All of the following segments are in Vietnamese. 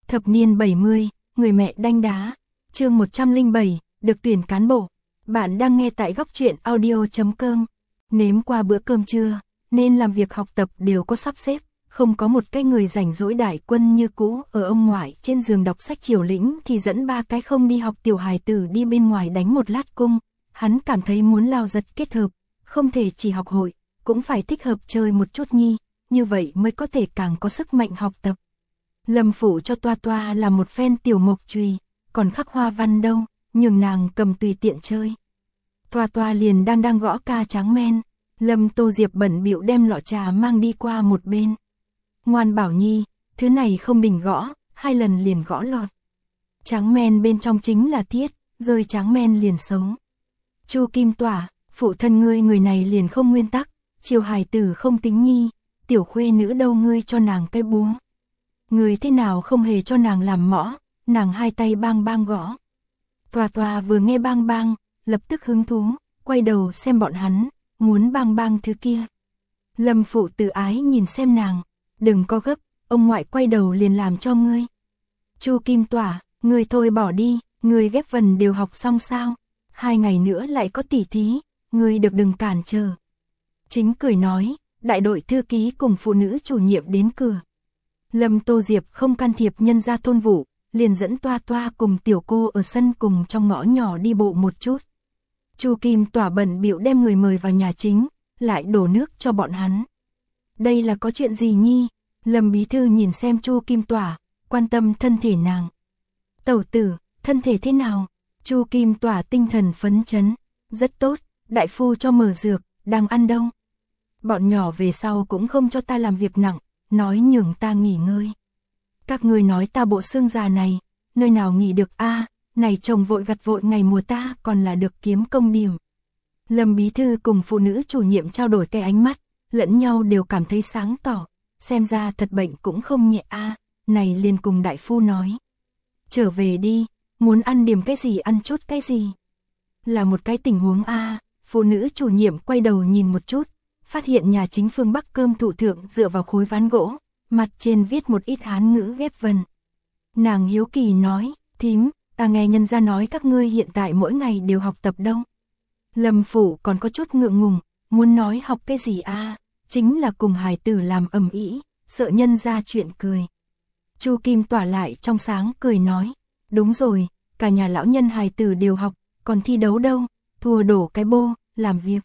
Thập niên 70, người mẹ đanh đá. Chương 107, được tuyển cán bộ. Bạn đang nghe tại góc truyện audio.com. Nếm qua bữa cơm trưa, nên làm việc học tập đều có sắp xếp, không có một cái người rảnh rỗi đại quân như cũ ở ông ngoại trên giường đọc sách Triều Lĩnh thì dẫn ba cái không đi học tiểu hài tử đi bên ngoài đánh một lát cung. Hắn cảm thấy muốn lao giật kết hợp, không thể chỉ học hội, cũng phải thích hợp chơi một chút nhi, như vậy mới có thể càng có sức mạnh học tập. Lâm phụ cho Toa Toa là một phen tiểu mộc chùy, còn khắc hoa văn đâu, nhường nàng cầm tùy tiện chơi. Toa Toa liền đang gõ ca tráng men, Lâm Tô Diệp bận bịu đem lọ trà mang đi qua một bên. Ngoan bảo nhi, thứ này không đỉnh gõ, 2 lần liền gõ lọt. Tráng men bên trong chính là thiết, rơi tráng men liền xấu. Chu Kim Tỏa, phụ thân ngươi người này liền không nguyên tắc, chiều hài tử không tính nhi, tiểu khuê nữ đâu ngươi cho nàng cái búa. Người thế nào không hề cho nàng làm mõ, nàng 2 tay bang bang gõ. Toa Toa vừa nghe bang bang, lập tức hứng thú, quay đầu xem bọn hắn, muốn bang bang thứ kia. Lâm phụ tự ái nhìn xem nàng, đừng có gấp, ông ngoại quay đầu liền làm cho ngươi. Chu Kim Tỏa, ngươi thôi bỏ đi, ngươi ghép vần đều học xong sao, 2 ngày nữa lại có tỉ thí, ngươi được đừng cản trở. Chính cười nói, đại đội thư ký cùng phụ nữ chủ nhiệm đến cửa. Lâm Tô Diệp không can thiệp nhân gia thôn vụ, liền dẫn Toa Toa cùng tiểu cô ở sân cùng trong ngõ nhỏ đi bộ một chút. Chu Kim Tỏa bận bịu đem người mời vào nhà chính, lại đổ nước cho bọn hắn. Đây là có chuyện gì nhi? Lâm bí thư nhìn xem Chu Kim Tỏa, quan tâm thân thể nàng. Tẩu tử, thân thể thế nào? Chu Kim Tỏa tinh thần phấn chấn, rất tốt, đại phu cho mở dược, đang ăn đâu? Bọn nhỏ về sau cũng không cho ta làm việc nặng, nói nhường ta nghỉ ngơi. Các ngươi nói ta bộ xương già này, nơi nào nghỉ được a? Này chồng vội gặt vội ngày mùa ta còn là được kiếm công điểm. Lâm bí thư cùng phụ nữ chủ nhiệm trao đổi cái ánh mắt, lẫn nhau đều cảm thấy sáng tỏ, xem ra thật bệnh cũng không nhẹ a. Này liền cùng đại phu nói, trở về đi, muốn ăn điểm cái gì ăn chút cái gì. Là một cái tình huống a. Phụ nữ chủ nhiệm quay đầu nhìn một chút, phát hiện nhà chính phương Bắc cơm thủ thượng dựa vào khối ván gỗ, mặt trên viết một ít Hán ngữ ghép vần. Nàng hiếu kỳ nói, thím, ta nghe nhân gia nói các ngươi hiện tại mỗi ngày đều học tập đâu. Lâm phụ còn có chút ngượng ngùng, muốn nói học cái gì a? Chính là cùng hài tử làm ầm ĩ, sợ nhân gia chuyện cười. Chu Kim Tỏa lại trong sáng cười nói, đúng rồi, cả nhà lão nhân hài tử đều học, còn thi đấu đâu, thua đổ cái bô, làm việc.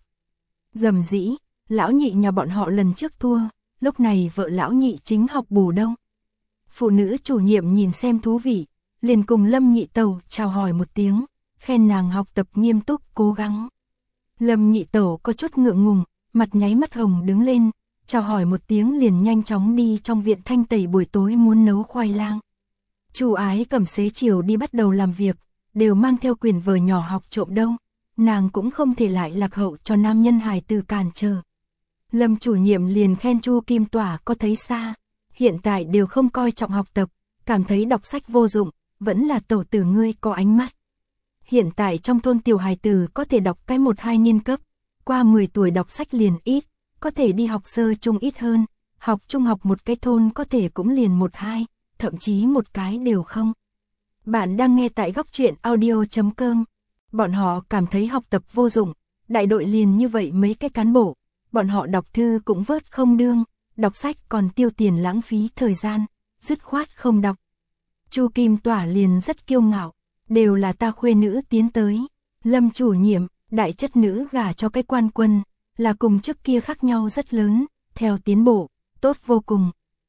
Dầm dĩ, lão nhị nhà bọn họ lần trước thua, lúc này vợ lão nhị chính học bù đâu. Phụ nữ chủ nhiệm nhìn xem thú vị, liền cùng Lâm nhị tẩu chào hỏi một tiếng, khen nàng học tập nghiêm túc cố gắng. Lâm nhị tẩu có chút ngượng ngùng, mặt nháy mắt hồng đứng lên, chào hỏi một tiếng liền nhanh chóng đi trong viện thanh tẩy buổi tối muốn nấu khoai lang. Chu Ái cầm xế chiều đi bắt đầu làm việc, đều mang theo quyển vở nhỏ học trộm đâu, nàng cũng không thể lại lạc hậu cho nam nhân hài tử cản trở. Lâm chủ nhiệm liền khen Chu Kim Tỏa có thấy xa, hiện tại đều không coi trọng học tập, cảm thấy đọc sách vô dụng, vẫn là tẩu tử ngươi có ánh mắt. Hiện tại trong thôn tiểu hài tử có thể đọc cái 1-2 niên cấp, qua 10 tuổi đọc sách liền ít, có thể đi học sơ trung ít hơn, học trung học một cái thôn có thể cũng liền 1-2, thậm chí một cái đều không. Bạn đang nghe tại góc truyện audio.com. Bọn họ cảm thấy học tập vô dụng, đại đội liền như vậy mấy cái cán bộ, bọn họ đọc thư cũng vớt không đương, đọc sách còn tiêu tiền lãng phí thời gian, dứt khoát không đọc. Chu Kim Tỏa liền rất kiêu ngạo, đều là ta khuê nữ tiến tới. Lâm chủ nhiệm, đại chất nữ gả cho cái quan quân, là cùng trước kia khác nhau rất lớn, theo tiến bộ, tốt vô cùng.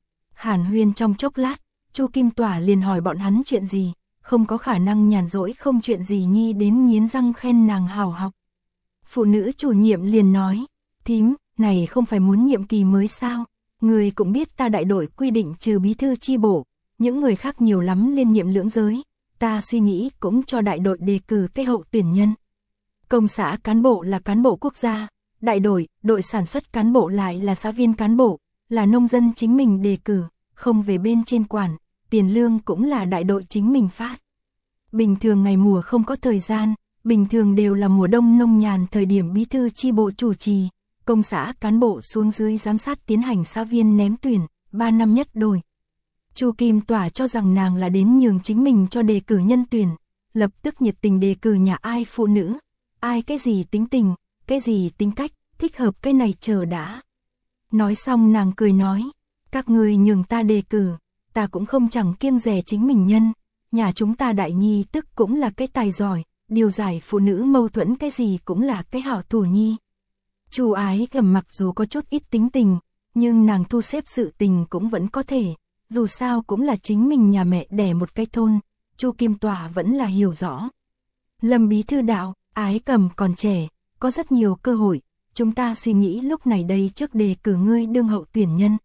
Hàn huyên trong chốc lát, Chu Kim Tỏa liền hỏi bọn hắn chuyện gì, không có khả năng nhàn rỗi không chuyện gì nhi đến nghiến răng khen nàng hảo học. Phụ nữ chủ nhiệm liền nói, thím, này không phải muốn nhiệm kỳ mới sao, người cũng biết ta đại đội quy định trừ bí thư chi bộ, những người khác nhiều lắm liên nhiệm lưỡng giới, ta suy nghĩ cũng cho đại đội đề cử cái hậu tuyển nhân. Công xã cán bộ là cán bộ quốc gia, đại đội, đội sản xuất cán bộ lại là xã viên cán bộ, là nông dân chính mình đề cử, không về bên trên quản, tiền lương cũng là đại đội chính mình phát. Bình thường ngày mùa không có thời gian, bình thường đều là mùa đông nông nhàn thời điểm bí thư chi bộ chủ trì, công xã cán bộ xuống dưới giám sát tiến hành xã viên ném tuyển, 3 năm nhất đổi. Chu Kim Tỏa cho rằng nàng là đến nhường chính mình cho đề cử nhân tuyển, lập tức nhiệt tình đề cử nhà ai phụ nữ, ai cái gì tính tình, cái gì tính cách, thích hợp cái này chờ đã. Nói xong nàng cười nói, các ngươi nhường ta đề cử, ta cũng không chẳng kiêng dè chính mình nhân, nhà chúng ta đại nhi tức cũng là cái tài giỏi, điều giải phụ nữ mâu thuẫn cái gì cũng là cái hảo thủ nhi. Chu Ái Cầm mặc dù có chút ít tính tình, nhưng nàng thu xếp sự tình cũng vẫn có thể, dù sao cũng là chính mình nhà mẹ đẻ một cái thôn, Chu Kim Tỏa vẫn là hiểu rõ. Lâm bí thư đạo, Ái Cầm còn trẻ, có rất nhiều cơ hội, chúng ta suy nghĩ lúc này đây trước đề cử ngươi đương hậu tuyển nhân.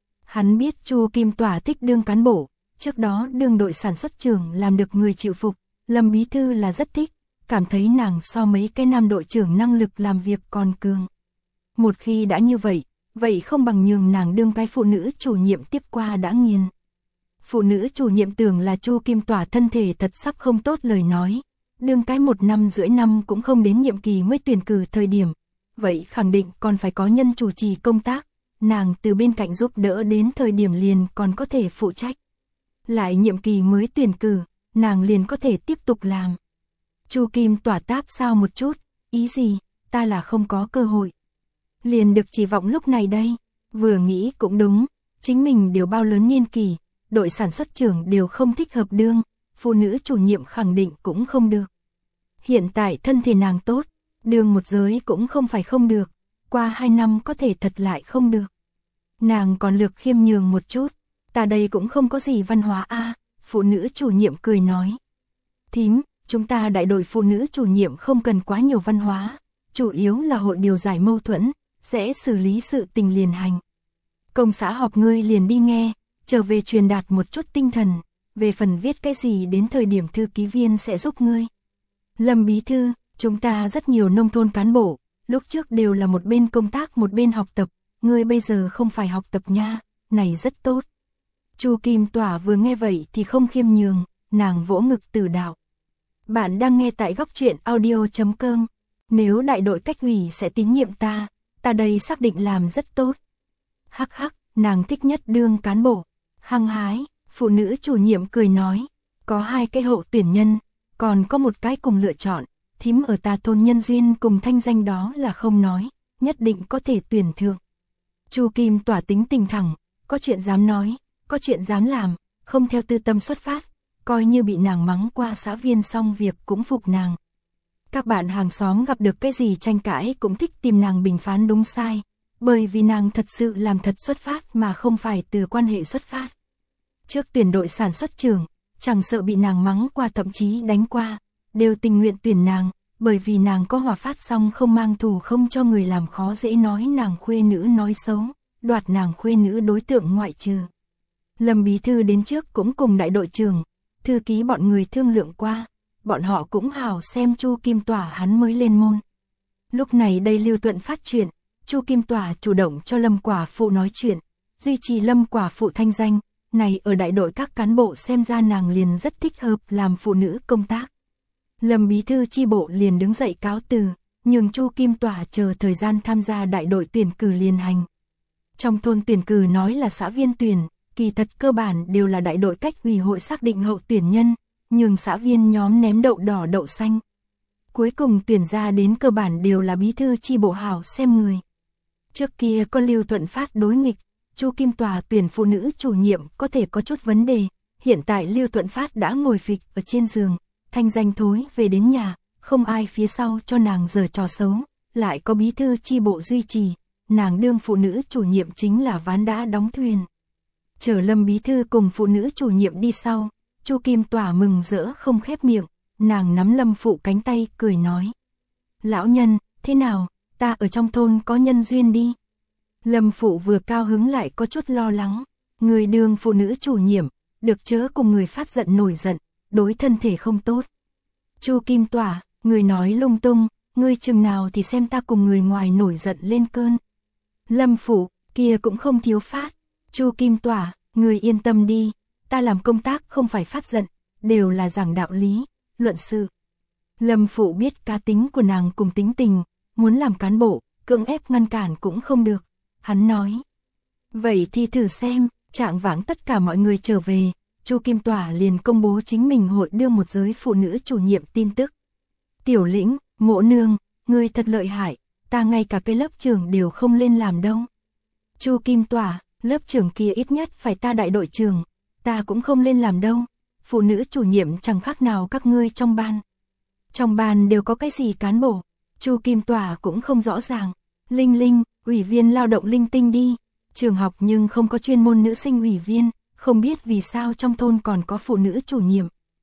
Hắn biết Chu Kim Tỏa thích đương cán bộ, trước đó đương đội sản xuất trưởng làm được người chịu phục, Lâm bí thư là rất thích, cảm thấy nàng so mấy cái nam đội trưởng năng lực làm việc còn cường. Một khi đã như vậy, vậy không bằng nhường nàng đương cái phụ nữ chủ nhiệm tiếp qua đã nghiền. Phụ nữ chủ nhiệm tưởng là Chu Kim Tỏa thân thể thật sắp không tốt lời nói, đương cái 1 năm rưỡi năm cũng không đến nhiệm kỳ mới tuyển cử thời điểm, vậy khẳng định còn phải có nhân chủ trì công tác, nàng từ bên cạnh giúp đỡ đến thời điểm liền còn có thể phụ trách. Lại nhiệm kỳ mới tuyển cử, nàng liền có thể tiếp tục làm. Chu Kim Tỏa táp sao một chút, ý gì, ta là không có cơ hội. Liền được chỉ vọng lúc này đây, vừa nghĩ cũng đúng, chính mình đều bao lớn niên kỳ, đội sản xuất trưởng đều không thích hợp đương, phụ nữ chủ nhiệm khẳng định cũng không được. Hiện tại thân thể nàng tốt, đương một giới cũng không phải không được, qua 2 năm có thể thật lại không được. Nàng còn lược khiêm nhường một chút, ta đây cũng không có gì văn hóa a. Phụ nữ chủ nhiệm cười nói. Thím, chúng ta đại đội phụ nữ chủ nhiệm không cần quá nhiều văn hóa, chủ yếu là hội điều giải mâu thuẫn, sẽ xử lý sự tình liền hành. Công xã họp ngươi liền đi nghe, trở về truyền đạt một chút tinh thần, về phần viết cái gì đến thời điểm thư ký viên sẽ giúp ngươi. Lâm bí thư, chúng ta rất nhiều nông thôn cán bộ, lúc trước đều là một bên công tác một bên học tập, ngươi bây giờ không phải học tập nha, này rất tốt. Chu Kim Tỏa vừa nghe vậy thì không khiêm nhường, nàng vỗ ngực từ đạo. Bạn đang nghe tại góc truyện audio.com, nếu đại đội cách ủy sẽ tín nhiệm ta đây xác định làm rất tốt. Hắc hắc, nàng thích nhất đương cán bộ. Hăng hái, phụ nữ chủ nhiệm cười nói, có 2 cái hậu tuyển nhân, còn có một cái cùng lựa chọn, thím ở ta thôn nhân duyên cùng thanh danh đó là không nói, nhất định có thể tuyển thượng. Chu Kim Tỏa tính tình thẳng, có chuyện dám nói, có chuyện dám làm, không theo tư tâm xuất phát, coi như bị nàng mắng qua xã viên xong việc cũng phục nàng. Các bạn hàng xóm gặp được cái gì tranh cãi cũng thích tìm nàng bình phán đúng sai, bởi vì nàng thật sự làm thật xuất phát mà không phải từ quan hệ xuất phát. Trước tuyển đội sản xuất trưởng, chẳng sợ bị nàng mắng qua thậm chí đánh qua, đều tình nguyện tuyển nàng, bởi vì nàng có hòa phát xong không mang thù không cho người làm khó dễ nói nàng khuê nữ nói xấu, đoạt nàng khuê nữ đối tượng ngoại trừ. Lâm bí thư đến trước cũng cùng đại đội trưởng, thư ký bọn người thương lượng qua, bọn họ cũng hào xem Chu Kim Tỏa hắn mới lên môn. Lúc này đây Lưu Tuận phát chuyện, Chu Kim Tỏa chủ động cho Lâm quả phụ nói chuyện, duy trì Lâm quả phụ thanh danh, này ở đại đội các cán bộ xem ra nàng liền rất thích hợp làm phụ nữ công tác. Lâm bí thư chi bộ liền đứng dậy cáo từ, nhưng Chu Kim Tỏa chờ thời gian tham gia đại đội tuyển cử liền hành. Trong thôn tuyển cử nói là xã viên tuyển, kỳ thật cơ bản đều là đại đội cách ủy hội xác định hậu tuyển nhân, nhưng xã viên nhóm ném đậu đỏ đậu xanh. Cuối cùng tuyển ra đến cơ bản đều là bí thư chi bộ hảo xem người. Trước kia có Lưu Thuận Phát đối nghịch, Chu Kim Tỏa tuyển phụ nữ chủ nhiệm có thể có chút vấn đề, hiện tại Lưu Thuận Phát đã ngồi phịch ở trên giường, thanh danh thối về đến nhà, không ai phía sau cho nàng giở trò xấu, lại có bí thư chi bộ duy trì, nàng đương phụ nữ chủ nhiệm chính là ván đã đóng thuyền. Chờ Lâm bí thư cùng phụ nữ chủ nhiệm đi sau, Chu Kim Tỏa mừng rỡ không khép miệng, nàng nắm Lâm phụ cánh tay cười nói. Lão nhân, thế nào, ta ở trong thôn có nhân duyên đi. Lâm phụ vừa cao hứng lại có chút lo lắng, người đương phụ nữ chủ nhiệm, được chớ cùng người phát giận nổi giận, đối thân thể không tốt. Chu Kim Tỏa, người nói lung tung, ngươi chừng nào thì xem ta cùng người ngoài nổi giận lên cơn. Lâm phụ, kia cũng không thiếu phát. Chu Kim Tỏa, người yên tâm đi, ta làm công tác không phải phát giận, đều là giảng đạo lý, luận sự. Lâm phụ biết cá tính của nàng cùng tính tình, muốn làm cán bộ, cưỡng ép ngăn cản cũng không được. Hắn nói, vậy thì thử xem, Trạng vãng tất cả mọi người trở về, Chu Kim Tỏa liền công bố chính mình hội đưa một giới phụ nữ chủ nhiệm tin tức. Tiểu Lĩnh, Mộ Nương, ngươi thật lợi hại, ta ngay cả cái lớp trưởng đều không lên làm đâu. Chu Kim Tỏa, lớp trưởng kia ít nhất phải ta đại đội trưởng, ta cũng không lên làm đâu. Phụ nữ chủ nhiệm chẳng khác nào các ngươi trong ban. Trong ban đều có cái gì cán bộ, Chu Kim Tỏa cũng không rõ ràng. Linh Linh, ủy viên lao động linh tinh đi. Trường học nhưng không có chuyên môn nữ sinh ủy viên, không biết vì sao trong thôn còn có phụ nữ chủ nhiệm.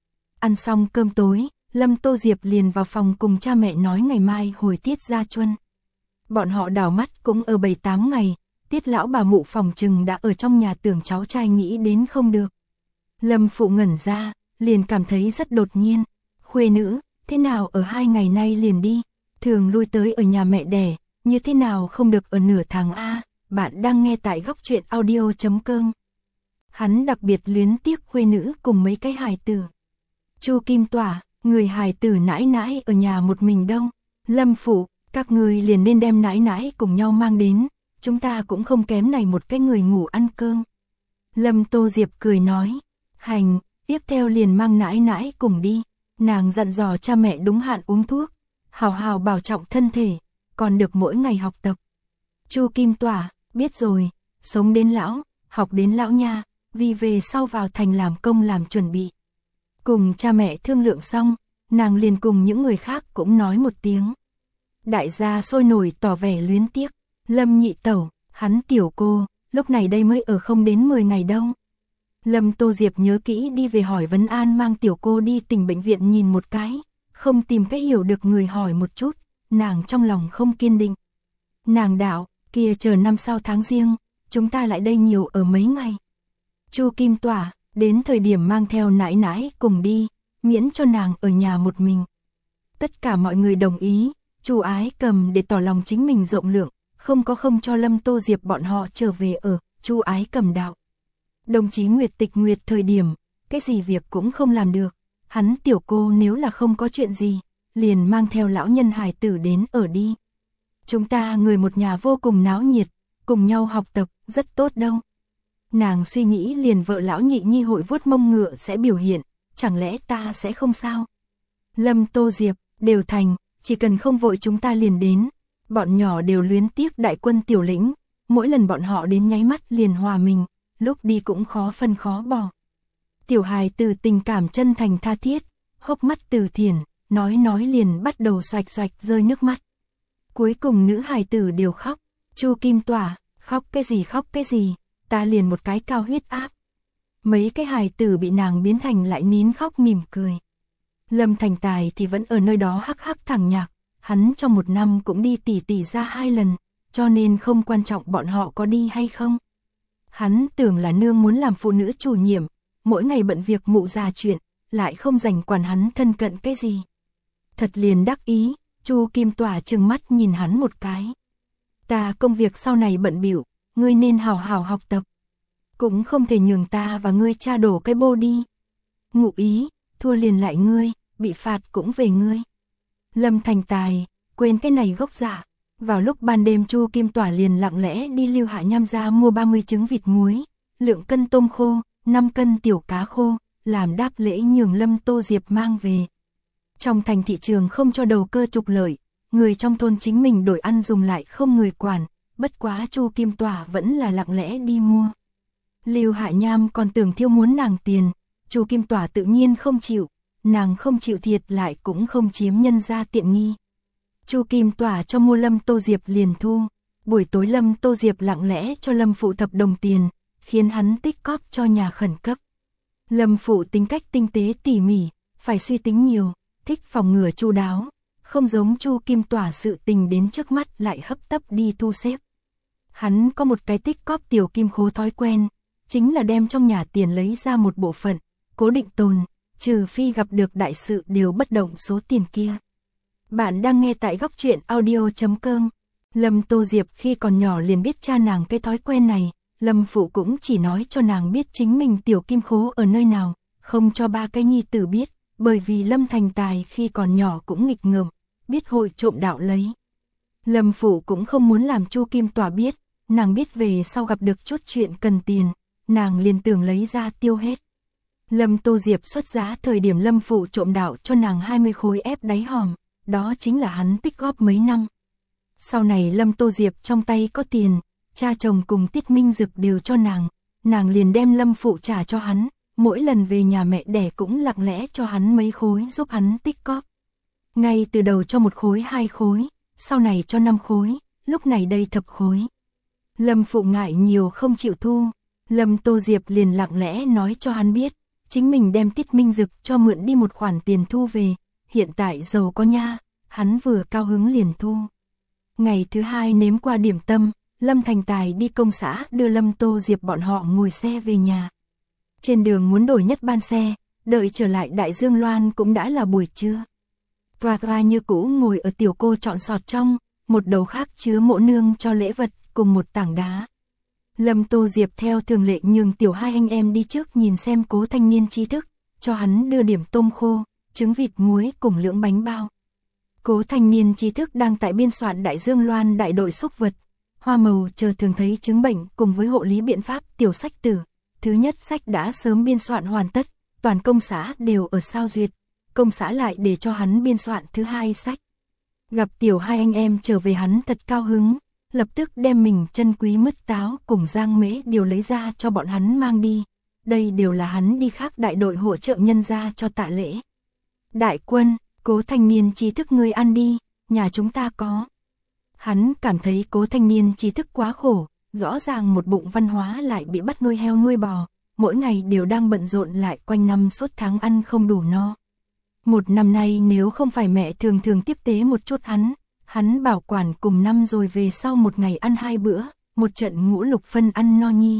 Ăn xong cơm tối, Lâm Tô Diệp liền vào phòng cùng cha mẹ nói ngày mai hồi tiết gia chuân. Bọn họ đảo mắt cũng ở 7-8 ngày, Tiết lão bà mụ phòng trừng đã ở trong nhà tưởng cháu trai nghĩ đến không được. Lâm phụ ngẩn ra, liền cảm thấy rất đột nhiên. Khuê nữ, thế nào ở 2 ngày nay liền đi, thường lui tới ở nhà mẹ đẻ, như thế nào không được ở nửa tháng a? Bạn đang nghe tại góc truyện audio.com. Hắn đặc biệt luyến tiếc khuê nữ cùng mấy cái hài tử. Chu Kim Tỏa, người hài tử nãi nãi ở nhà một mình đâu. Lâm phụ, các người liền nên đem nãi nãi cùng nhau mang đến, chúng ta cũng không kém này một cái người ngủ ăn cơm. Lâm Tô Diệp cười nói, hành, tiếp theo liền mang nãi nãi cùng đi. Nàng dặn dò cha mẹ đúng hạn uống thuốc, hào hào bảo trọng thân thể, còn được mỗi ngày học tập. Chu Kim Tỏa, biết rồi, sống đến lão, học đến lão nha, vì về sau vào thành làm công làm chuẩn bị. Cùng cha mẹ thương lượng xong, nàng liền cùng những người khác cũng nói một tiếng. Đại gia sôi nổi tỏ vẻ luyến tiếc. Lâm nhị tẩu, hắn tiểu cô, lúc này đây mới ở không đến 10 ngày đâu. Lâm Tô Diệp nhớ kỹ đi về hỏi vấn an mang tiểu cô đi tỉnh bệnh viện nhìn một cái, không tìm cách hiểu được người hỏi một chút, nàng trong lòng không kiên định. Nàng đạo, kia chờ năm sau tháng riêng, chúng ta lại đây nhiều ở mấy ngày. Chu Kim Tỏa, đến thời điểm mang theo nãi nãi cùng đi, miễn cho nàng ở nhà một mình. Tất cả mọi người đồng ý, Chu Ái Cầm để tỏ lòng chính mình rộng lượng, không cho Lâm Tô Diệp bọn họ trở về ở. Chu Ái Cầm đạo. Đồng chí Nguyệt Tịch Nguyệt thời điểm, cái gì việc cũng không làm được, hắn tiểu cô nếu là không có chuyện gì, liền mang theo lão nhân hài tử đến ở đi. Chúng ta người một nhà vô cùng náo nhiệt, cùng nhau học tập, rất tốt đâu. Nàng suy nghĩ liền vợ lão nhị nhi hội vuốt mông ngựa sẽ biểu hiện, chẳng lẽ ta sẽ không sao? Lâm Tô Diệp, đều thành, chỉ cần không vội chúng ta liền đến. Bọn nhỏ đều luyến tiếc đại quân Tiểu Lĩnh, mỗi lần bọn họ đến nháy mắt liền hòa mình, lúc đi cũng khó phân khó bỏ. Tiểu hài từ tình cảm chân thành tha thiết, hốc mắt từ thiển, nói liền bắt đầu xoạch xoạch rơi nước mắt. Cuối cùng nữ hài tử đều khóc. Chu Kim Tỏa, khóc cái gì, ta liền một cái cao huyết áp. Mấy cái hài tử bị nàng biến thành lại nín khóc mỉm cười. Lâm Thành Tài thì vẫn ở nơi đó hắc hắc thẳng nhạc, hắn trong một năm cũng đi tỉ ra 2 lần, cho nên không quan trọng bọn họ có đi hay không. Hắn tưởng là nương muốn làm phụ nữ chủ nhiệm, mỗi ngày bận việc mụ già chuyện, lại không dành quản hắn thân cận cái gì. Thật liền đắc ý, Chu Kim Tỏa trừng mắt nhìn hắn một cái. Ta công việc sau này bận bịu, ngươi nên hào hào học tập. Cũng không thể nhường ta và ngươi cha đổ cái bô đi. Ngụ ý, thua liền lại ngươi, bị phạt cũng về ngươi. Lâm Thành Tài, quên cái này gốc dạ. Vào lúc ban đêm Chu Kim Tỏa liền lặng lẽ đi Lưu Hạ Nham ra mua 30 trứng vịt muối, lượng cân tôm khô, 5 cân tiểu cá khô, làm đáp lễ nhường Lâm Tô Diệp mang về. Trong thành thị trường không cho đầu cơ trục lợi, người trong thôn chính mình đổi ăn dùng lại không người quản, bất quá Chu Kim Tỏa vẫn là lặng lẽ đi mua. Lưu Hạ Nham còn tưởng thiêu muốn nàng tiền, Chu Kim Tỏa tự nhiên không chịu, nàng không chịu thiệt lại cũng không chiếm nhân ra tiện nghi. Chu Kim Tỏa cho mua Lâm Tô Diệp liền thu, buổi tối Lâm Tô Diệp lặng lẽ cho Lâm phụ thập đồng tiền, khiến hắn tích cóp cho nhà khẩn cấp. Lâm phụ tính cách tinh tế tỉ mỉ, phải suy tính nhiều, thích phòng ngừa chu đáo, không giống Chu Kim Tỏa sự tình đến trước mắt lại hấp tấp đi thu xếp. Hắn có một cái tích cóp tiểu kim khố thói quen, chính là đem trong nhà tiền lấy ra một bộ phận, cố định tồn, trừ phi gặp được đại sự đều bất động số tiền kia. Bạn đang nghe tại góc truyện audio.com. Lâm Tô Diệp khi còn nhỏ liền biết cha nàng cái thói quen này, Lâm phụ cũng chỉ nói cho nàng biết chính mình tiểu kim khố ở nơi nào, không cho ba cái nhi tử biết, bởi vì Lâm Thành Tài khi còn nhỏ cũng nghịch ngợm, biết hội trộm đạo lấy. Lâm phụ cũng không muốn làm Chu Kim Tỏa biết, nàng biết về sau gặp được chút chuyện cần tiền, nàng liền tưởng lấy ra tiêu hết. Lâm Tô Diệp xuất giá thời điểm Lâm phụ trộm đạo cho nàng 20 khối ép đáy hòm, đó chính là hắn tích góp mấy năm. Sau này Lâm Tô Diệp trong tay có tiền, cha chồng cùng Tiết Minh Dực đều cho nàng liền đem Lâm phụ trả cho hắn, mỗi lần về nhà mẹ đẻ cũng lặng lẽ cho hắn mấy khối giúp hắn tích góp. Ngay từ đầu cho 1 khối 2 khối, sau này cho 5 khối, lúc này đây thập khối. Lâm phụ ngại nhiều không chịu thu, Lâm Tô Diệp liền lặng lẽ nói cho hắn biết, chính mình đem Tiết Minh Dực cho mượn đi một khoản tiền thu về, hiện tại giàu có nha, hắn vừa cao hứng liền thu. Ngày thứ 2 nếm qua điểm tâm, Lâm Thành Tài đi công xã đưa Lâm Tô Diệp bọn họ ngồi xe về nhà. Trên đường muốn đổi nhất ban xe, đợi trở lại Đại Dương Loan cũng đã là buổi trưa. Và như cũ ngồi ở tiểu cô chọn sọt trong, một đầu khác chứa mộ nương cho lễ vật cùng một tảng đá. Lâm Tô Diệp theo thường lệ nhường tiểu hai anh em đi trước nhìn xem Cố thanh niên trí thức, cho hắn đưa điểm tôm khô, trứng vịt muối cùng lưỡng bánh bao. Cố thanh niên trí thức đang tại biên soạn Đại Dương Loan đại đội xúc vật, hoa màu chờ thường thấy chứng bệnh cùng với hộ lý biện pháp tiểu sách tử. Thứ nhất sách đã sớm biên soạn hoàn tất, toàn công xã đều ở sao duyệt, công xã lại để cho hắn biên soạn thứ 2 sách. Gặp tiểu hai anh em trở về hắn thật cao hứng, lập tức đem mình chân quý mứt táo cùng giang mễ đều lấy ra cho bọn hắn mang đi. Đây đều là hắn đi khác đại đội hỗ trợ nhân ra cho tạ lễ. Đại quân, Cố thanh niên trí thức ngươi ăn đi, nhà chúng ta có. Hắn cảm thấy Cố thanh niên trí thức quá khổ, rõ ràng một bụng văn hóa lại bị bắt nuôi heo nuôi bò, mỗi ngày đều đang bận rộn lại quanh năm suốt tháng ăn không đủ no. Một năm nay nếu không phải mẹ thường thường tiếp tế một chút hắn bảo quản cùng năm rồi về sau một ngày ăn 2 bữa, một trận ngũ lục phân ăn no nhi.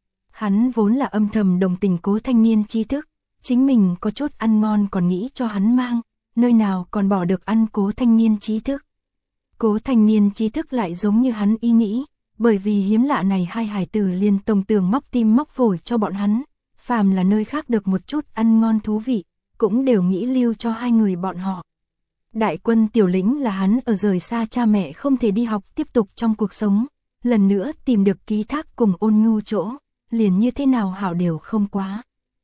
Hắn vốn là âm thầm đồng tình Cố thanh niên trí thức, chính mình có chút ăn ngon còn nghĩ cho hắn mang, nơi nào còn bỏ được ăn Cố thanh niên trí thức. Cố thanh niên trí thức lại giống như hắn ý nghĩ, bởi vì hiếm lạ này hai hài tử liền tổng tường móc tim móc phổi cho bọn hắn, phàm là nơi khác được một chút ăn ngon thú vị, cũng đều nghĩ lưu cho hai người bọn họ. Đại quân tiểu lĩnh là hắn ở rời xa cha mẹ không thể đi học tiếp tục trong cuộc sống, lần nữa tìm được ký thác cùng ôn nhu chỗ, liền như thế nào hảo đều không quá.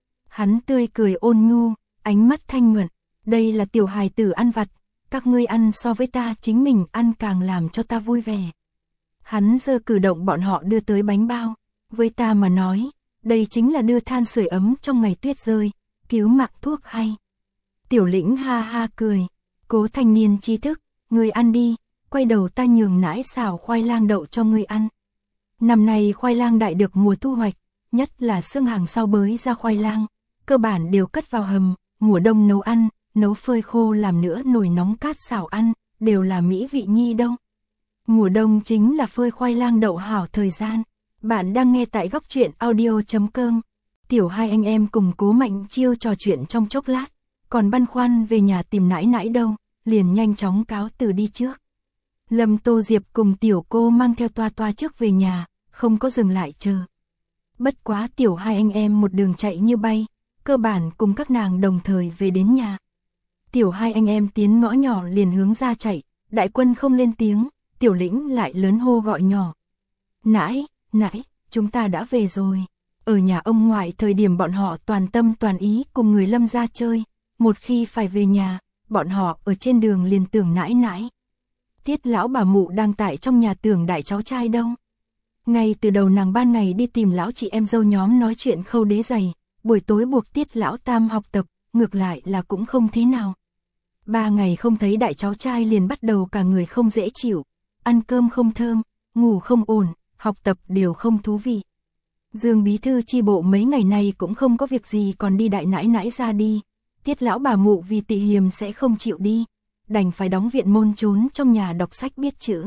Hắn tươi cười ôn nhu, ánh mắt thanh nhuận, đây là tiểu hài tử ăn vặt, các ngươi ăn so với ta chính mình ăn càng làm cho ta vui vẻ. Hắn giơ cử động bọn họ đưa tới bánh bao, với ta mà nói, đây chính là đưa than sưởi ấm trong ngày tuyết rơi, cứu mạng thuốc hay. Tiểu lĩnh ha ha cười, Cố thanh niên trí thức, ngươi ăn đi, quay đầu ta nhường nãi xào khoai lang đậu cho ngươi ăn. Năm nay khoai lang đại được mùa thu hoạch, nhất là xương hàng sau bới ra khoai lang, cơ bản đều cất vào hầm, mùa đông nấu ăn, nấu phơi khô làm nữa nồi nóng cát xào ăn, đều là mỹ vị nhi đâu. Mùa đông chính là phơi khoai lang đậu hảo thời gian. Bạn đang nghe tại góc truyện audio.com. Tiểu hai anh em cùng Cố Mạnh Chiêu trò chuyện trong chốc lát, còn băn khoăn về nhà tìm nãi nãi đâu, liền nhanh chóng cáo từ đi trước. Lâm Tô Diệp cùng tiểu cô mang theo toa toa trước về nhà, không có dừng lại chờ. Bất quá tiểu hai anh em một đường chạy như bay, cơ bản cùng các nàng đồng thời về đến nhà. Tiểu hai anh em tiến ngõ nhỏ liền hướng ra chạy, đại quân không lên tiếng, tiểu lĩnh lại lớn hô gọi nhỏ. Nãi, nãi, chúng ta đã về rồi. Ở nhà ông ngoại thời điểm bọn họ toàn tâm toàn ý cùng người Lâm ra chơi, một khi phải về nhà, bọn họ ở trên đường liền tưởng nãi nãi. Tiết lão bà mụ đang tại trong nhà tưởng đại cháu trai đâu. Ngay từ đầu nàng ban ngày đi tìm lão chị em dâu nhóm nói chuyện khâu đế giày, buổi tối buộc Tiết lão tam học tập, ngược lại là cũng không thế nào. 3 ngày không thấy đại cháu trai liền bắt đầu cả người không dễ chịu, ăn cơm không thơm, ngủ không ổn, học tập đều không thú vị. Dương bí thư chi bộ mấy ngày nay cũng không có việc gì còn đi đại nãi nãi ra đi, Tiết lão bà mụ vì tị hiềm sẽ không chịu đi, đành phải đóng viện môn trốn trong nhà đọc sách biết chữ.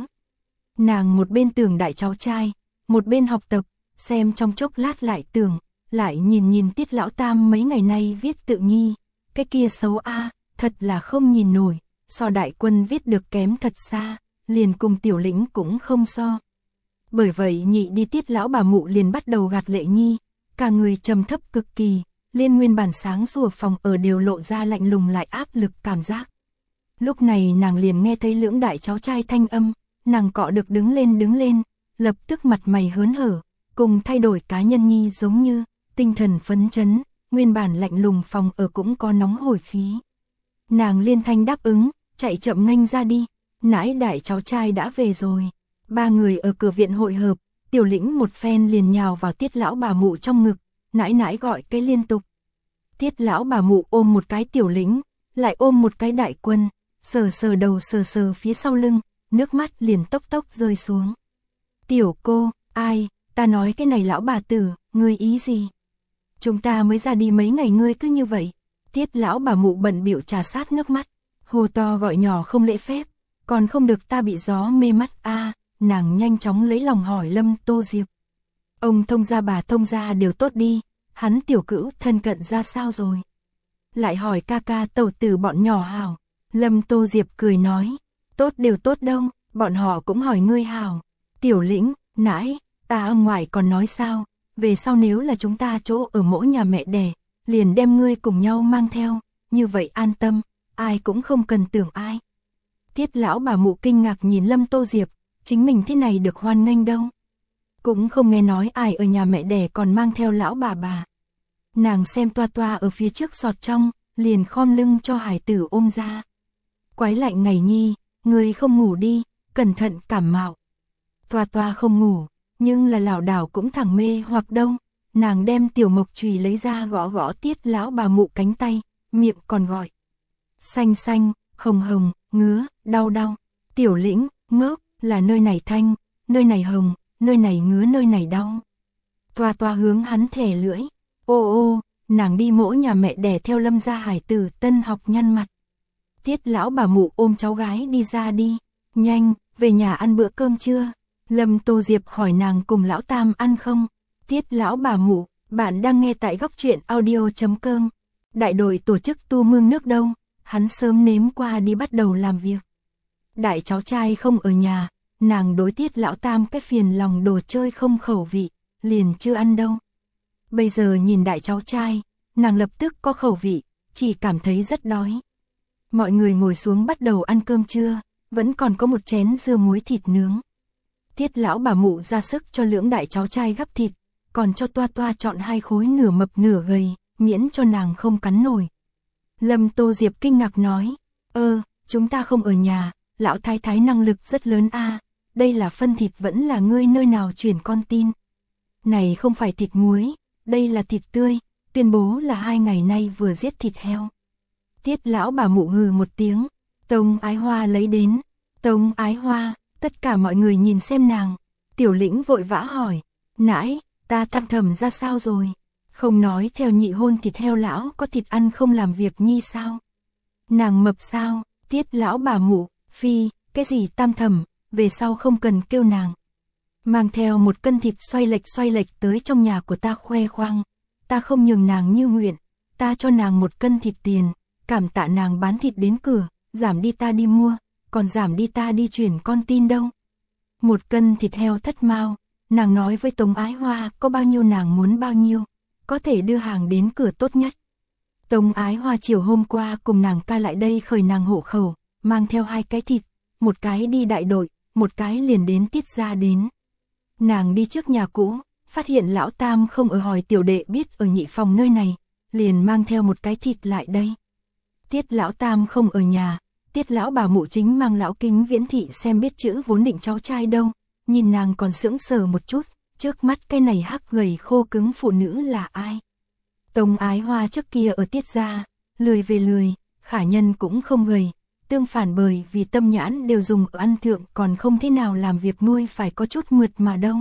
Nàng một bên tưởng đại cháu trai, một bên học tập, xem trong chốc lát lại tưởng, lại nhìn Tiết lão tam mấy ngày nay viết tự nhi, cái kia xấu a, thật là không nhìn nổi, so đại quân viết được kém thật xa, liền cùng tiểu lĩnh cũng không so. Bởi vậy nhị đi Tiết lão bà mụ liền bắt đầu gạt lệ nhi, cả người trầm thấp cực kỳ, liên nguyên bản sáng sủa phòng ở đều lộ ra lạnh lùng lại áp lực cảm giác. Lúc này nàng liền nghe thấy lưỡng đại cháu trai thanh âm, nàng cọ được đứng lên, lập tức mặt mày hớn hở, cùng thay đổi cá nhân nhi giống như, tinh thần phấn chấn, nguyên bản lạnh lùng phòng ở cũng có nóng hổi khí. Nàng liên thanh đáp ứng, chạy chậm nghênh ra đi, nãi đại cháu trai đã về rồi. Ba người ở cửa viện hội hợp, Tiểu Lĩnh một phen liền nhào vào Tiết lão bà mụ trong ngực, nãi nãi gọi cái liên tục. Tiết lão bà mụ ôm một cái Tiểu Lĩnh, lại ôm một cái Đại Quân, sờ sờ đầu sờ sờ phía sau lưng, nước mắt liền tốc tốc rơi xuống. Tiểu cô, ai, ta nói cái này lão bà tử, ngươi ý gì? Chúng ta mới ra đi mấy ngày ngươi cứ như vậy. Tiết lão bà mụ bận bịu trà sát nước mắt, hô to gọi nhỏ không lễ phép, còn không được ta bị gió mê mắt a. Nàng nhanh chóng lấy lòng hỏi Lâm Tô Diệp. Ông thông gia bà thông gia đều tốt đi, hắn tiểu cữu thân cận ra sao rồi? Lại hỏi ca ca tẩu tử bọn nhỏ hảo. Lâm Tô Diệp cười nói, tốt đều tốt đâu, bọn họ cũng hỏi ngươi hảo. Tiểu Lĩnh, nãi, ta ông ngoại còn nói sao, về sau nếu là chúng ta chỗ ở mỗi nhà mẹ đẻ, liền đem ngươi cùng nhau mang theo, như vậy an tâm, ai cũng không cần tưởng ai. Tiết lão bà mụ kinh ngạc nhìn Lâm Tô Diệp, chính mình thế này được hoan nghênh đâu. Cũng không nghe nói ai ở nhà mẹ đẻ còn mang theo lão bà. Nàng xem toa toa ở phía trước sọt trong, liền khom lưng cho hải tử ôm ra. Quái lạnh ngày nhi, ngươi không ngủ đi, cẩn thận cảm mạo. Toa toa không ngủ, nhưng là lảo đảo cũng thẳng mê hoặc đâu. Nàng đem tiểu mộc chùy lấy ra gõ gõ Tiết lão bà mụ cánh tay, miệng còn gọi. Xanh xanh, hồng hồng, ngứa, đau đau. Tiểu Lĩnh, ngốc, là nơi này thanh, nơi này hồng, nơi này ngứa nơi này đau. Toa toa hướng hắn thẻ lưỡi. Ô ô, nàng đi mỗ nhà mẹ đẻ theo Lâm gia hải tử tân học nhăn mặt. Tiết lão bà mụ ôm cháu gái đi ra đi. Nhanh, về nhà ăn bữa cơm trưa. Lâm Tô Diệp hỏi nàng cùng lão Tam ăn không? Tiết lão bà mụ, bạn đang nghe tại góc truyện audio.com. Đại đội tổ chức tu mương nước đâu, hắn sớm nếm qua đi bắt đầu làm việc. Đại cháu trai không ở nhà, nàng đối Tiết lão Tam cái phiền lòng đồ chơi không khẩu vị, liền chưa ăn đâu. Bây giờ nhìn đại cháu trai, nàng lập tức có khẩu vị, chỉ cảm thấy rất đói. Mọi người ngồi xuống bắt đầu ăn cơm trưa, vẫn còn có một chén dưa muối thịt nướng. Tiết lão bà mụ ra sức cho lưỡng đại cháu trai gắp thịt, còn cho toa toa chọn 2 khối nửa mập nửa gầy, miễn cho nàng không cắn nổi. Lâm Tô Diệp kinh ngạc nói, chúng ta không ở nhà, lão thái thái năng lực rất lớn a. Đây là phân thịt vẫn là ngươi nơi nào chuyển con tin. Này không phải thịt muối, đây là thịt tươi, tuyên bố là 2 ngày nay vừa giết thịt heo. Tiết lão bà mụ hừ một tiếng, Tông Ái Hoa lấy đến. Tông Ái Hoa, tất cả mọi người nhìn xem nàng. Tiểu Lĩnh vội vã hỏi, nãi, ta thăm thầm ra sao rồi? Không nói theo nhị hôn thịt heo lão có thịt ăn không làm việc nhi sao? Nàng mập sao? Tiết lão bà mụ, phi, cái gì tam thầm, về sau không cần kêu nàng. Mang theo 1 cân thịt xoay lệch tới trong nhà của ta khoe khoang. Ta không nhường nàng như nguyện, ta cho nàng 1 cân thịt tiền, cảm tạ nàng bán thịt đến cửa, giảm đi ta đi mua, còn giảm đi ta đi chuyển con tin đâu. 1 cân thịt heo thất mao, nàng nói với Tống Ái Hoa có bao nhiêu nàng muốn bao nhiêu, có thể đưa hàng đến cửa tốt nhất. Tống Ái Hoa chiều hôm qua cùng nàng ca lại đây khởi nàng hộ khẩu, mang theo 2 cái thịt, 1 cái đi đại đội, 1 cái liền đến Tiết gia đến. Nàng đi trước nhà cũ, phát hiện lão Tam không ở, hỏi tiểu đệ biết ở nhị phòng nơi này, liền mang theo 1 cái thịt lại đây. Tiết lão Tam không ở nhà, Tiết lão bà mụ chính mang lão Kính Viễn thị xem biết chữ vốn định cháu trai đâu, nhìn nàng còn sững sờ một chút, trước mắt cái này hắc gầy khô cứng phụ nữ là ai? Tống Ái Hoa trước kia ở Tiết gia, lười về lười, khả nhân cũng không gầy, tương phản bởi vì tâm nhãn đều dùng ở ăn thượng còn không thế nào làm việc nuôi phải có chút mượt mà đâu.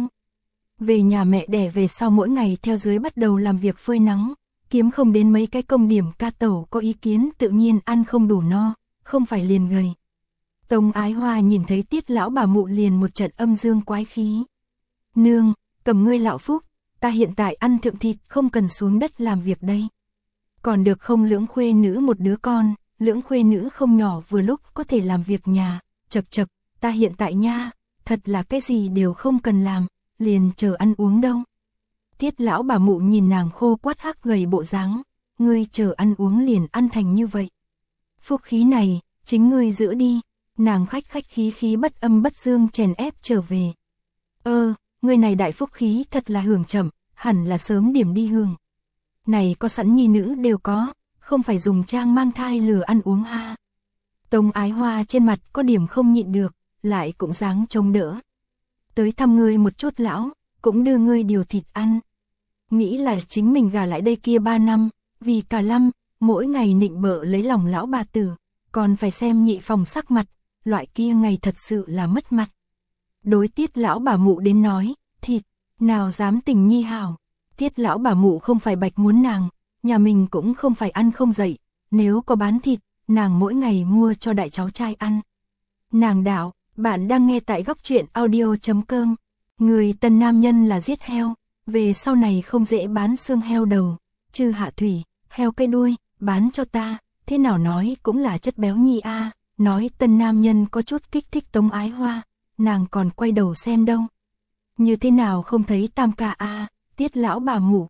Về nhà mẹ đẻ về sau mỗi ngày theo dưới bắt đầu làm việc phơi nắng, kiếm không đến mấy cái công điểm ca tẩu có ý kiến tự nhiên ăn không đủ no, không phải liền gầy. Tống Ái Hoa nhìn thấy Tiết lão bà mụ liền một trận âm dương quái khí. Nương, cầm ngươi lão phúc, ta hiện tại ăn thượng thịt không cần xuống đất làm việc đây. Còn được không lưỡng khuê nữ 1 đứa con, lưỡng khuê nữ không nhỏ vừa lúc có thể làm việc nhà, chật chật, ta hiện tại nha, thật là cái gì đều không cần làm, liền chờ ăn uống đâu. Tiết lão bà mụ nhìn nàng khô quắt hắc gầy bộ dáng, ngươi chờ ăn uống liền ăn thành như vậy. Phúc khí này, chính ngươi giữ đi, nàng khách khí bất âm bất dương chèn ép trở về. người này đại phúc khí thật là hưởng chậm, hẳn là sớm điểm đi hưởng. Này có sẵn nhi nữ đều có, không phải dùng trang mang thai lừa ăn uống ha. Tống Ái Hoa trên mặt có điểm không nhịn được, lại cũng dáng chống đỡ. Tới thăm ngươi một chút lão, cũng đưa ngươi điều thịt ăn. Nghĩ là chính mình gả lại đây kia 3 năm, vì cả lâm, mỗi ngày nịnh bợ lấy lòng lão bà tử, còn phải xem nhị phòng sắc mặt, loại kia ngày thật sự là mất mặt. Đối Tiết lão bà mụ đến nói, thịt, nào dám tình nhi hảo. Tiết lão bà mụ không phải bạch muốn nàng, nhà mình cũng không phải ăn không dậy, nếu có bán thịt, nàng mỗi ngày mua cho đại cháu trai ăn. Nàng đạo, bạn đang nghe tại góc truyện audio.com. Người tân nam nhân là giết heo, về sau này không dễ bán xương heo đầu, Chư Hạ Thủy, heo cái đuôi, bán cho ta, thế nào nói cũng là chất béo nhi a. Nói tân nam nhân có chút kích thích Tống Ái Hoa, nàng còn quay đầu xem đâu. Như thế nào không thấy Tam ca a, Tiết lão bà mụ.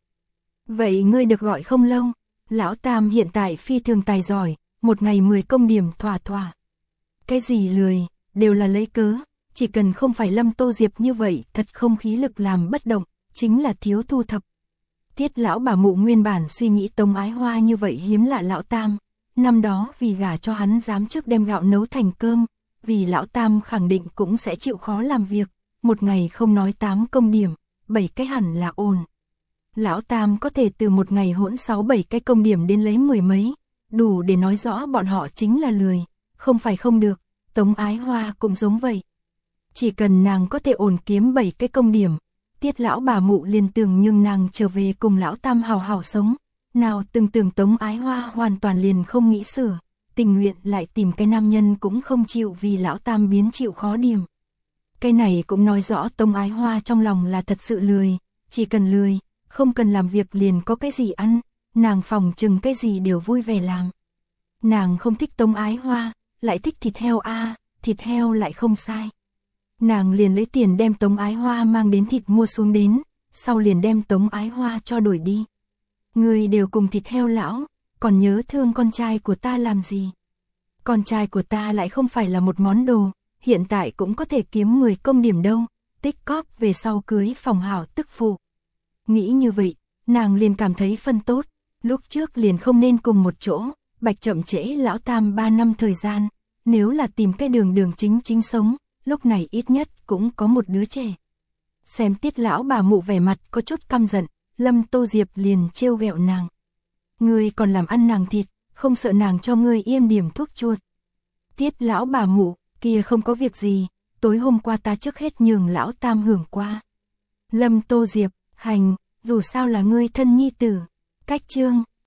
Vậy ngươi được gọi không lâu, lão Tam hiện tại phi thường tài giỏi, một ngày 10 công điểm thỏa thỏa. Cái gì lười, đều là lấy cớ, chỉ cần không phải Lâm Tô Diệp như vậy thật không khí lực làm bất động, chính là thiếu thu thập. Tiết lão bà mụ nguyên bản suy nghĩ Tống Ái Hoa như vậy hiếm lạ lão Tam, năm đó vì gả cho hắn dám trước đem gạo nấu thành cơm, vì lão Tam khẳng định cũng sẽ chịu khó làm việc, một ngày không nói 8 công điểm, 7 cái hẳn là ổn. Lão Tam có thể từ một ngày hỗn 6-7 cái công điểm đến lấy 10 mấy, đủ để nói rõ bọn họ chính là lười, không phải không được, Tống Ái Hoa cũng giống vậy. Chỉ cần nàng có thể ổn kiếm 7 cái công điểm, Tiết lão bà mụ liền tưởng nhưng nàng trở về cùng lão Tam hào hào sống, nào từng tưởng Tống Ái Hoa hoàn toàn liền không nghĩ sửa, tình nguyện lại tìm cái nam nhân cũng không chịu vì lão Tam biến chịu khó điểm. Cái này cũng nói rõ Tống Ái Hoa trong lòng là thật sự lười, chỉ cần lười, không cần làm việc liền có cái gì ăn, nàng phòng chừng cái gì đều vui vẻ làm. Nàng không thích Tống Ái Hoa, lại thích thịt heo a, thịt heo lại không sai. Nàng liền lấy tiền đem Tống Ái Hoa mang đến thịt mua xuống đến, sau liền đem Tống Ái Hoa cho đổi đi. Người đều cùng thịt heo lão, còn nhớ thương con trai của ta làm gì? Con trai của ta lại không phải là một món đồ, hiện tại cũng có thể kiếm 10 công điểm đâu, tích cóp về sau cưới phòng hảo tức phụ. Nghĩ như vậy, nàng liền cảm thấy phân tốt, lúc trước liền không nên cùng một chỗ, bạch chậm trễ lão Tam 3 năm thời gian, nếu là tìm cái đường chính sống, lúc này ít nhất cũng có một đứa trẻ. Xem Tiết lão bà mụ vẻ mặt có chút căm giận, Lâm Tô Diệp liền trêu ghẹo nàng. Ngươi còn làm ăn nàng thịt, không sợ nàng cho ngươi yêm điểm thuốc chuột. Tiết lão bà mụ, kia không có việc gì, tối hôm qua ta trước hết nhường lão Tam hưởng qua. Lâm Tô Diệp, hành, dù sao là ngươi thân nhi tử. Cách chương